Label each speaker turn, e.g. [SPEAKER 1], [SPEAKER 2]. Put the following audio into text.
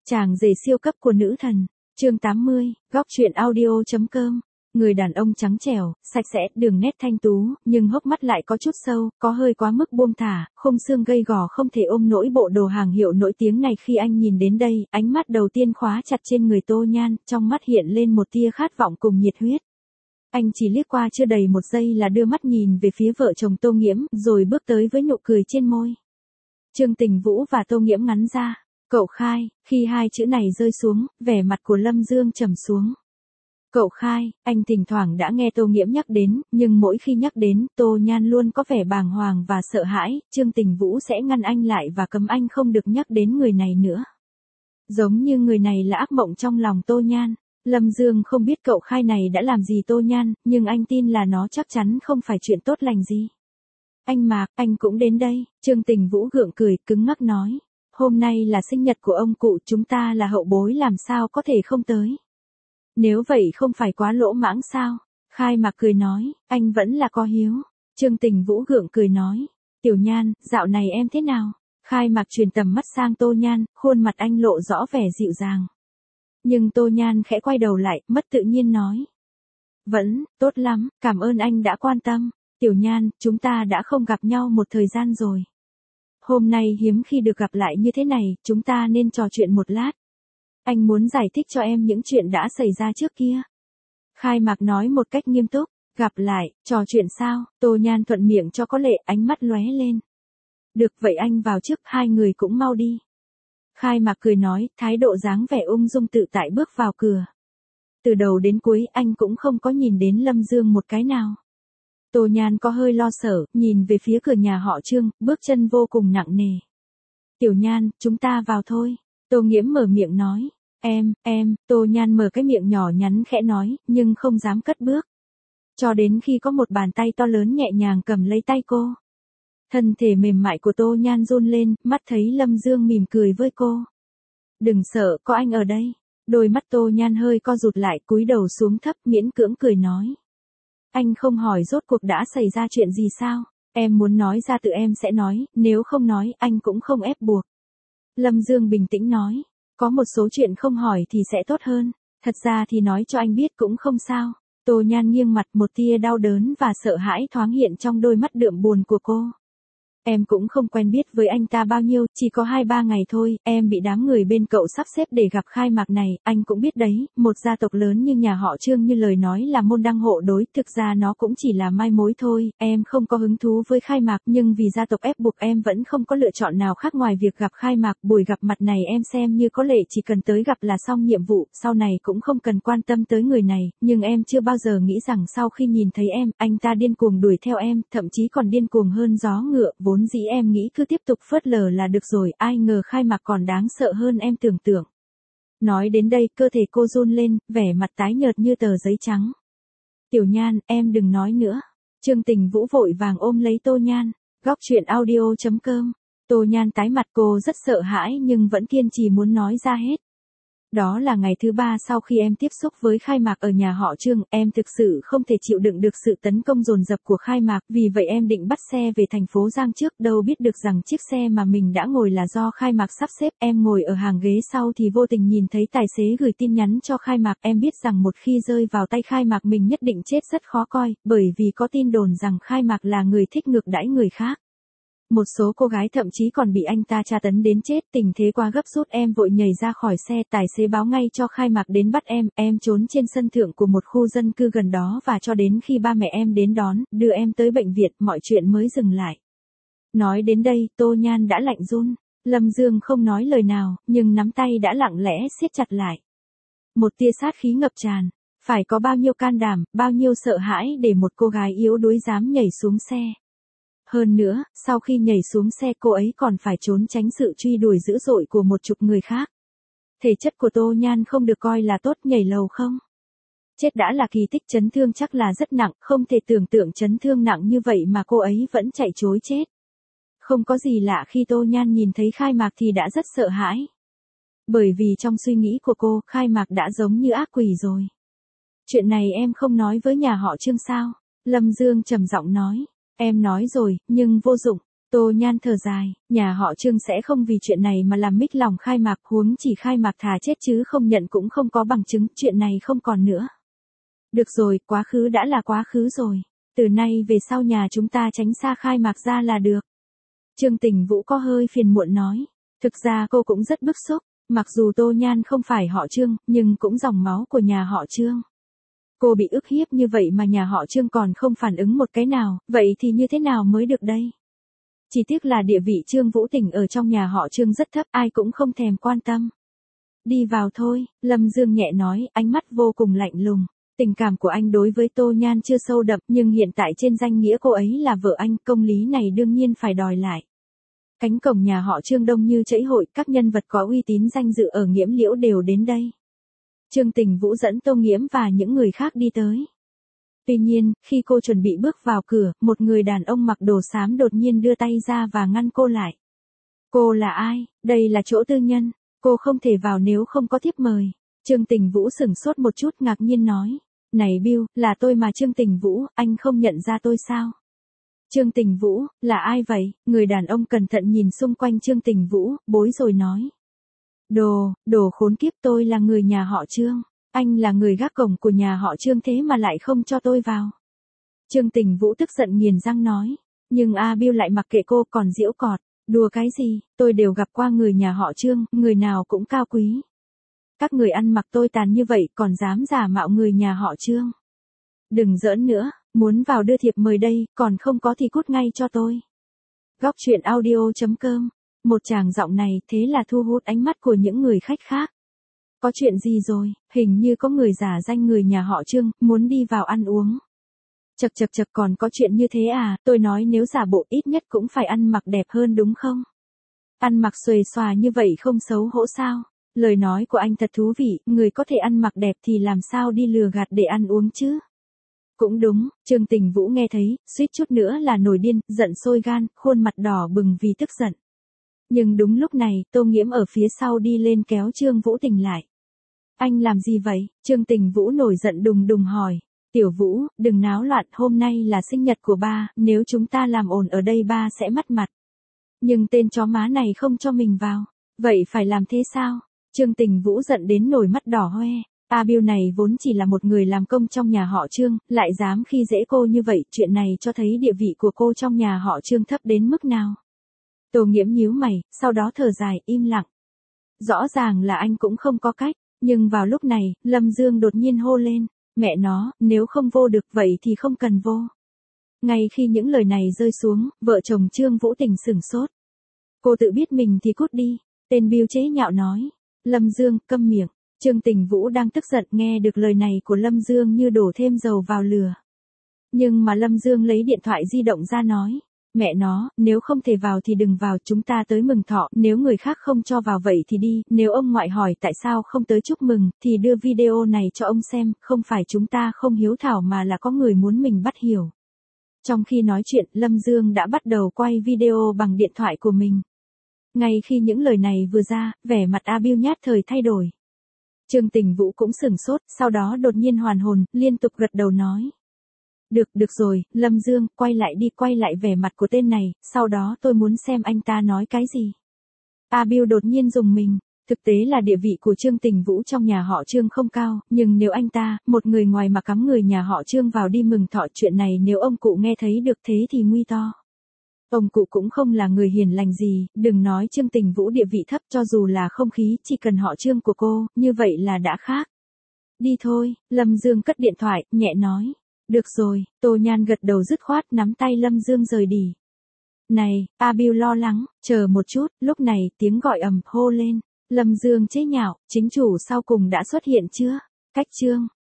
[SPEAKER 1] Chàng rể siêu cấp của nữ thần, chương 80, góc truyện audio.com. Người đàn ông trắng trẻo, sạch sẽ, đường nét thanh tú, nhưng hốc mắt lại có chút sâu, có hơi quá mức buông thả, khung xương gầy gò không thể ôm nổi bộ đồ hàng hiệu nổi tiếng này. Khi anh nhìn đến đây, ánh mắt đầu tiên khóa chặt trên người Tô Nhan, trong mắt hiện lên một tia khát vọng cùng nhiệt huyết. Anh chỉ liếc qua chưa đầy một giây là đưa mắt nhìn về phía vợ chồng Tô Nghiễm, rồi bước tới với nụ cười trên môi. Trương Tình Vũ và Tô Nghiễm ngắn ra. Cậu Khai, khi hai chữ này rơi xuống, vẻ mặt của Lâm Dương trầm xuống. Cậu Khai, anh thỉnh thoảng đã nghe Tô Nghiễm nhắc đến, nhưng mỗi khi nhắc đến, Tô Nhan luôn có vẻ bàng hoàng và sợ hãi, Trương Tình Vũ sẽ ngăn anh lại và cấm anh không được nhắc đến người này nữa. Giống như người này là ác mộng trong lòng Tô Nhan. Lâm Dương không biết cậu Khai này đã làm gì Tô Nhan, nhưng anh tin là nó chắc chắn không phải chuyện tốt lành gì. Anh Mạc, anh cũng đến đây, Trương Tình Vũ gượng cười, cứng ngắc nói. Hôm nay là sinh nhật của ông cụ, chúng ta là hậu bối làm sao có thể không tới. Nếu vậy không phải quá lỗ mãng sao? Khai Mạc cười nói, anh vẫn là có hiếu. Trương Tình Vũ gượng cười nói, Tiểu Nhan, dạo này em thế nào? Khai Mạc truyền tầm mắt sang Tô Nhan, khuôn mặt anh lộ rõ vẻ dịu dàng. Nhưng Tô Nhan khẽ quay đầu lại, mất tự nhiên nói. Vẫn, tốt lắm, cảm ơn anh đã quan tâm. Tiểu Nhan, chúng ta đã không gặp nhau một thời gian rồi. Hôm nay hiếm khi được gặp lại như thế này, chúng ta nên trò chuyện một lát. Anh muốn giải thích cho em những chuyện đã xảy ra trước kia. Khai Mạc nói một cách nghiêm túc, gặp lại, trò chuyện sao? Tô Nhan thuận miệng cho có lệ, ánh mắt lóe lên. Được vậy anh vào trước, hai người cũng mau đi. Khai Mạc cười nói, thái độ dáng vẻ ung dung tự tại bước vào cửa. Từ đầu đến cuối anh cũng không có nhìn đến Lâm Dương một cái nào. Tô Nhan có hơi lo sợ, nhìn về phía cửa nhà họ Trương, bước chân vô cùng nặng nề. Tiểu Nhan, chúng ta vào thôi. Tô Nghiễm mở miệng nói. Em, Tô Nhan mở cái miệng nhỏ nhắn khẽ nói, nhưng không dám cất bước. Cho đến khi có một bàn tay to lớn nhẹ nhàng cầm lấy tay cô. Thân thể mềm mại của Tô Nhan run lên, mắt thấy Lâm Dương mỉm cười với cô. Đừng sợ, có anh ở đây. Đôi mắt Tô Nhan hơi co rụt lại, cúi đầu xuống thấp, miễn cưỡng cười nói. Anh không hỏi rốt cuộc đã xảy ra chuyện gì sao? Em muốn nói ra tự em sẽ nói, nếu không nói, anh cũng không ép buộc. Lâm Dương bình tĩnh nói, có một số chuyện không hỏi thì sẽ tốt hơn, thật ra thì nói cho anh biết cũng không sao. Tô Nhan nghiêng mặt, một tia đau đớn và sợ hãi thoáng hiện trong đôi mắt đượm buồn của cô. Em cũng không quen biết với anh ta bao nhiêu, chỉ có 2-3 ngày thôi, em bị đám người bên cậu sắp xếp để gặp Khai Mạc này, anh cũng biết đấy, một gia tộc lớn như nhà họ Trương như lời nói là môn đăng hộ đối, thực ra nó cũng chỉ là mai mối thôi, em không có hứng thú với Khai Mạc, nhưng vì gia tộc ép buộc em vẫn không có lựa chọn nào khác ngoài việc gặp Khai Mạc, buổi gặp mặt này em xem như có lệ chỉ cần tới gặp là xong nhiệm vụ, sau này cũng không cần quan tâm tới người này, nhưng em chưa bao giờ nghĩ rằng sau khi nhìn thấy em, anh ta điên cuồng đuổi theo em, thậm chí còn điên cuồng hơn gió ngựa, vốn dĩ em nghĩ cứ tiếp tục phớt lờ là được rồi, ai ngờ Khai Mạc còn đáng sợ hơn em tưởng tượng. Nói đến đây, cơ thể cô run lên, vẻ mặt tái nhợt như tờ giấy trắng. Tiểu Nhan, em đừng nói nữa. Trương Tình Vũ vội vàng ôm lấy Tô Nhan. Góc truyện audio.com. Tô Nhan tái mặt, cô rất sợ hãi nhưng vẫn kiên trì muốn nói ra hết. Đó là ngày thứ 3 sau khi em tiếp xúc với Khai Mạc ở nhà họ Trương, em thực sự không thể chịu đựng được sự tấn công dồn dập của Khai Mạc, vì vậy em định bắt xe về thành phố Giang trước, đâu biết được rằng chiếc xe mà mình đã ngồi là do Khai Mạc sắp xếp, em ngồi ở hàng ghế sau thì vô tình nhìn thấy tài xế gửi tin nhắn cho Khai Mạc, em biết rằng một khi rơi vào tay Khai Mạc mình nhất định chết rất khó coi, bởi vì có tin đồn rằng Khai Mạc là người thích ngược đãi người khác. Một số cô gái thậm chí còn bị anh ta tra tấn đến chết, tình thế quá gấp rút em vội nhảy ra khỏi xe, tài xế báo ngay cho Khai Mạc đến bắt em trốn trên sân thượng của một khu dân cư gần đó và cho đến khi ba mẹ em đến đón, đưa em tới bệnh viện, mọi chuyện mới dừng lại. Nói đến đây, Tô Nhan đã lạnh run, Lâm Dương không nói lời nào, nhưng nắm tay đã lặng lẽ siết chặt lại. Một tia sát khí ngập tràn, phải có bao nhiêu can đảm, bao nhiêu sợ hãi để một cô gái yếu đuối dám nhảy xuống xe. Hơn nữa, sau khi nhảy xuống xe cô ấy còn phải trốn tránh sự truy đuổi dữ dội của một chục người khác. Thể chất của Tô Nhan không được coi là tốt, nhảy lầu không? Chết đã là kỳ tích, chấn thương chắc là rất nặng, không thể tưởng tượng chấn thương nặng như vậy mà cô ấy vẫn chạy trối chết. Không có gì lạ khi Tô Nhan nhìn thấy Khai Mạc thì đã rất sợ hãi. Bởi vì trong suy nghĩ của cô, Khai Mạc đã giống như ác quỷ rồi. Chuyện này em không nói với nhà họ Trương sao? Lâm Dương trầm giọng nói. Em nói rồi, nhưng vô dụng. Tô Nhan thở dài, nhà họ Trương sẽ không vì chuyện này mà làm mích lòng khai mạc, huống chỉ khai mạc thà chết chứ không nhận cũng không có bằng chứng, chuyện này không còn nữa. Được rồi, quá khứ đã là quá khứ rồi. Từ nay về sau nhà chúng ta tránh xa khai mạc ra là được. Trương Tình Vũ có hơi phiền muộn nói. Thực ra cô cũng rất bức xúc, mặc dù Tô Nhan không phải họ Trương, nhưng cũng dòng máu của nhà họ Trương. Cô bị ức hiếp như vậy mà nhà họ Trương còn không phản ứng một cái nào, vậy thì như thế nào mới được đây? Chỉ tiếc là địa vị Trương Vũ Tình ở trong nhà họ Trương rất thấp, ai cũng không thèm quan tâm. Đi vào thôi, Lâm Dương nhẹ nói, ánh mắt vô cùng lạnh lùng. Tình cảm của anh đối với Tô Nhan chưa sâu đậm, nhưng hiện tại trên danh nghĩa cô ấy là vợ anh, công lý này đương nhiên phải đòi lại. Cánh cổng nhà họ Trương đông như chảy hội, các nhân vật có uy tín danh dự ở Nghiễm Liễu đều đến đây. Trương Tình Vũ dẫn Tô Nghiễm và những người khác đi tới. Tuy nhiên, khi cô chuẩn bị bước vào cửa, một người đàn ông mặc đồ xám đột nhiên đưa tay ra và ngăn cô lại. Cô là ai? Đây là chỗ tư nhân, cô không thể vào nếu không có thiếp mời. Trương Tình Vũ sửng sốt một chút ngạc nhiên nói. Này Bill, là tôi mà Trương Tình Vũ, anh không nhận ra tôi sao? Trương Tình Vũ, là ai vậy? Người đàn ông cẩn thận nhìn xung quanh Trương Tình Vũ, bối rồi nói. Đồ khốn kiếp, tôi là người nhà họ Trương. Anh là người gác cổng của nhà họ Trương thế mà lại không cho tôi vào. Trương Tình Vũ tức giận nghiến răng nói. Nhưng Bill lại mặc kệ cô còn giễu cợt. Đùa cái gì, tôi đều gặp qua người nhà họ Trương, người nào cũng cao quý. Các người ăn mặc tôi tàn như vậy còn dám giả mạo người nhà họ Trương. Đừng giỡn nữa, muốn vào đưa thiệp mời đây, còn không có thì cút ngay cho tôi. Góc truyện audio.com. Một tràng giọng này thế là thu hút ánh mắt của những người khách khác. Có chuyện gì rồi, hình như có người giả danh người nhà họ Trương, muốn đi vào ăn uống. Chậc còn có chuyện như thế à, tôi nói nếu giả bộ ít nhất cũng phải ăn mặc đẹp hơn đúng không? Ăn mặc xuề xòa như vậy không xấu hổ sao? Lời nói của anh thật thú vị, người có thể ăn mặc đẹp thì làm sao đi lừa gạt để ăn uống chứ? Cũng đúng, Trương Tình Vũ nghe thấy, suýt chút nữa là nổi điên, giận sôi gan, khuôn mặt đỏ bừng vì tức giận. Nhưng đúng lúc này, Tô Nghiễm ở phía sau đi lên kéo Trương Vũ Tình lại. Anh làm gì vậy? Trương Tình Vũ nổi giận đùng đùng hỏi. Tiểu Vũ, đừng náo loạn, hôm nay là sinh nhật của ba, nếu chúng ta làm ồn ở đây ba sẽ mất mặt. Nhưng tên chó má này không cho mình vào. Vậy phải làm thế sao? Trương Tình Vũ giận đến nổi mắt đỏ hoe. Bill này vốn chỉ là một người làm công trong nhà họ Trương, lại dám khi dễ cô như vậy, chuyện này cho thấy địa vị của cô trong nhà họ Trương thấp đến mức nào. Tô Nghiễm nhíu mày, sau đó thở dài, im lặng. Rõ ràng là anh cũng không có cách, nhưng vào lúc này, Lâm Dương đột nhiên hô lên, mẹ nó, nếu không vô được vậy thì không cần vô. Ngay khi những lời này rơi xuống, vợ chồng Trương Vũ Tình sửng sốt. Cô tự biết mình thì cút đi, tên Bill chế nhạo nói. Lâm Dương, câm miệng. Trương Tình Vũ đang tức giận nghe được lời này của Lâm Dương như đổ thêm dầu vào lửa. Nhưng mà Lâm Dương lấy điện thoại di động ra nói. Mẹ nó, nếu không thể vào thì đừng vào, chúng ta tới mừng thọ, nếu người khác không cho vào vậy thì đi, nếu ông ngoại hỏi tại sao không tới chúc mừng, thì đưa video này cho ông xem, không phải chúng ta không hiếu thảo mà là có người muốn mình bắt hiểu. Trong khi nói chuyện, Lâm Dương đã bắt đầu quay video bằng điện thoại của mình. Ngay khi những lời này vừa ra, vẻ mặt Bill nhát thời thay đổi. Trương Tình Vũ cũng sửng sốt, sau đó đột nhiên hoàn hồn, liên tục gật đầu nói. Được rồi, Lâm Dương, quay lại vẻ mặt của tên này, sau đó tôi muốn xem anh ta nói cái gì. Bill đột nhiên dùng mình. Thực tế là địa vị của Trương Tình Vũ trong nhà họ Trương không cao, nhưng nếu anh ta, một người ngoài mà cắm người nhà họ Trương vào đi mừng thọ, chuyện này nếu ông cụ nghe thấy được thế thì nguy to. Ông cụ cũng không là người hiền lành gì, đừng nói Trương Tình Vũ địa vị thấp, cho dù là không khí, chỉ cần họ Trương của cô, như vậy là đã khác. Đi thôi, Lâm Dương cất điện thoại, nhẹ nói. Được rồi, Tô Nhan gật đầu dứt khoát nắm tay Lâm Dương rời đi. Này, Bill lo lắng, chờ một chút, lúc này tiếng gọi ầm hô lên. Lâm Dương chế nhạo, chính chủ sau cùng đã xuất hiện chưa? Cách Trương.